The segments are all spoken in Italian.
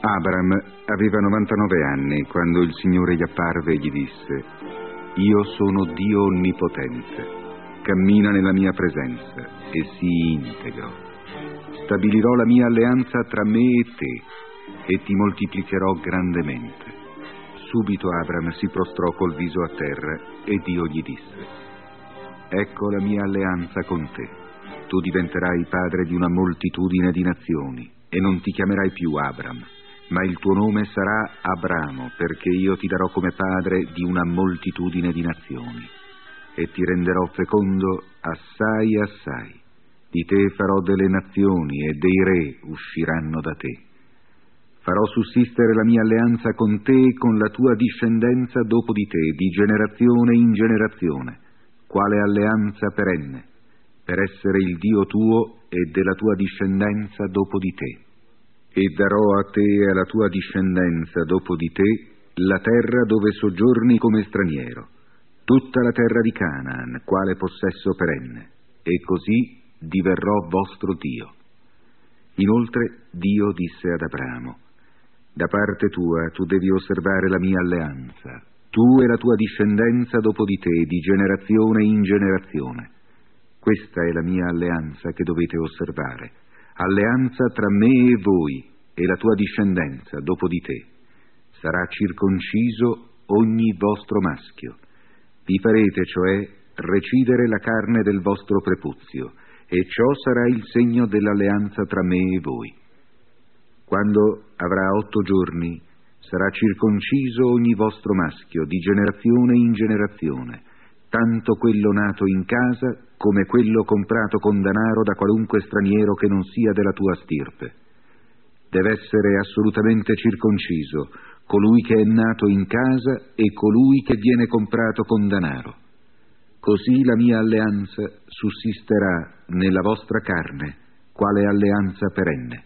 Abram aveva 99 anni quando il Signore gli apparve e gli disse: Io sono Dio Onnipotente, cammina nella mia presenza e sii integro. Stabilirò la mia alleanza tra me e te e ti moltiplicherò grandemente. Subito Abram si prostrò col viso a terra e Dio gli disse: Ecco la mia alleanza con te. Tu diventerai padre di una moltitudine di nazioni e non ti chiamerai più Abram, ma il tuo nome sarà Abramo, perché io ti darò come padre di una moltitudine di nazioni e ti renderò fecondo assai assai. Di te farò delle nazioni e dei re usciranno da te. Farò sussistere la mia alleanza con te e con la tua discendenza dopo di te, di generazione in generazione, quale alleanza perenne, per essere il Dio tuo e della tua discendenza dopo di te. E darò a te e alla tua discendenza dopo di te la terra dove soggiorni come straniero, tutta la terra di Canaan, quale possesso perenne, e così diverrò vostro Dio. Inoltre Dio disse ad Abramo: Da parte tua tu devi osservare la mia alleanza, tu e la tua discendenza dopo di te, di generazione in generazione. Questa è la mia alleanza che dovete osservare, alleanza tra me e voi e la tua discendenza dopo di te. Sarà circonciso ogni vostro maschio. Vi farete, cioè, recidere la carne del vostro prepuzio, e ciò sarà il segno dell'alleanza tra me e voi. Quando avrà 8 giorni, sarà circonciso ogni vostro maschio, di generazione in generazione, tanto quello nato in casa come quello comprato con denaro da qualunque straniero che non sia della tua stirpe. Deve essere assolutamente circonciso colui che è nato in casa e colui che viene comprato con denaro. Così la mia alleanza sussisterà nella vostra carne, quale alleanza perenne.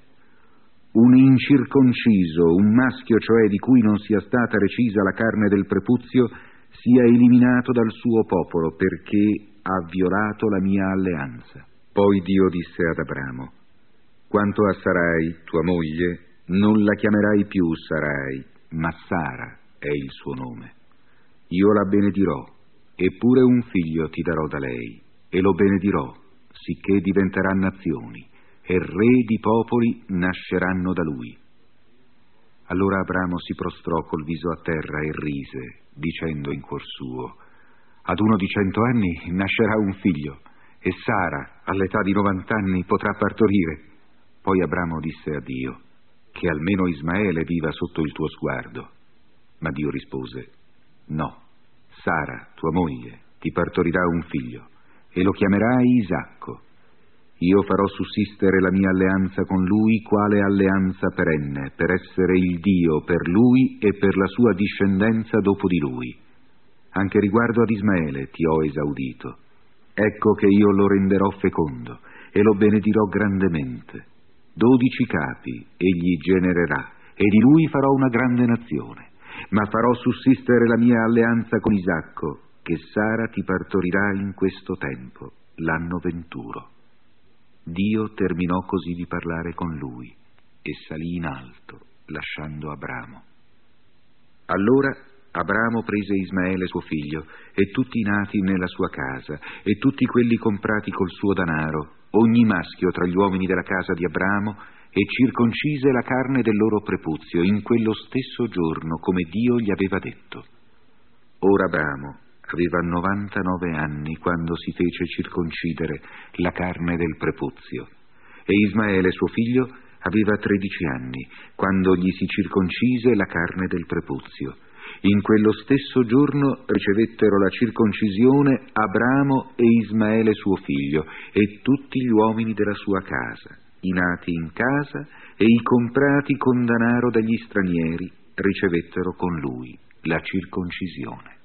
Un incirconciso, un maschio cioè di cui non sia stata recisa la carne del prepuzio, sia eliminato dal suo popolo, perché ha violato la mia alleanza. Poi Dio disse ad Abramo: Quanto a Sarai, tua moglie, non la chiamerai più Sarai, ma Sara è il suo nome. Io la benedirò, eppure un figlio ti darò da lei, e lo benedirò, sicché diventerà nazioni, e re di popoli nasceranno da lui. Allora Abramo si prostrò col viso a terra e rise, dicendo in cuor suo: Ad uno di 100 anni nascerà un figlio, e Sara, all'età di 90 anni, potrà partorire. Poi Abramo disse a Dio: Che almeno Ismaele viva sotto il tuo sguardo. Ma Dio rispose: No, Sara, tua moglie, ti partorirà un figlio, e lo chiamerai Isacco. Io farò sussistere la mia alleanza con lui, quale alleanza perenne, per essere il Dio per lui e per la sua discendenza dopo di lui. Anche riguardo ad Ismaele ti ho esaudito. Ecco che io lo renderò fecondo e lo benedirò grandemente. 12 capi egli genererà, e di lui farò una grande nazione. Ma farò sussistere la mia alleanza con Isacco, che Sara ti partorirà in questo tempo, l'anno 21. Dio terminò così di parlare con lui e salì in alto, lasciando Abramo. Allora Abramo prese Ismaele suo figlio e tutti i nati nella sua casa e tutti quelli comprati col suo danaro, ogni maschio tra gli uomini della casa di Abramo, e circoncise la carne del loro prepuzio in quello stesso giorno, come Dio gli aveva detto. Ora Abramo aveva 99 anni quando si fece circoncidere la carne del prepuzio, e Ismaele suo figlio aveva 13 anni quando gli si circoncise la carne del prepuzio. In quello stesso giorno ricevettero la circoncisione Abramo e Ismaele suo figlio e tutti gli uomini della sua casa, i nati in casa e i comprati con denaro dagli stranieri ricevettero con lui la circoncisione.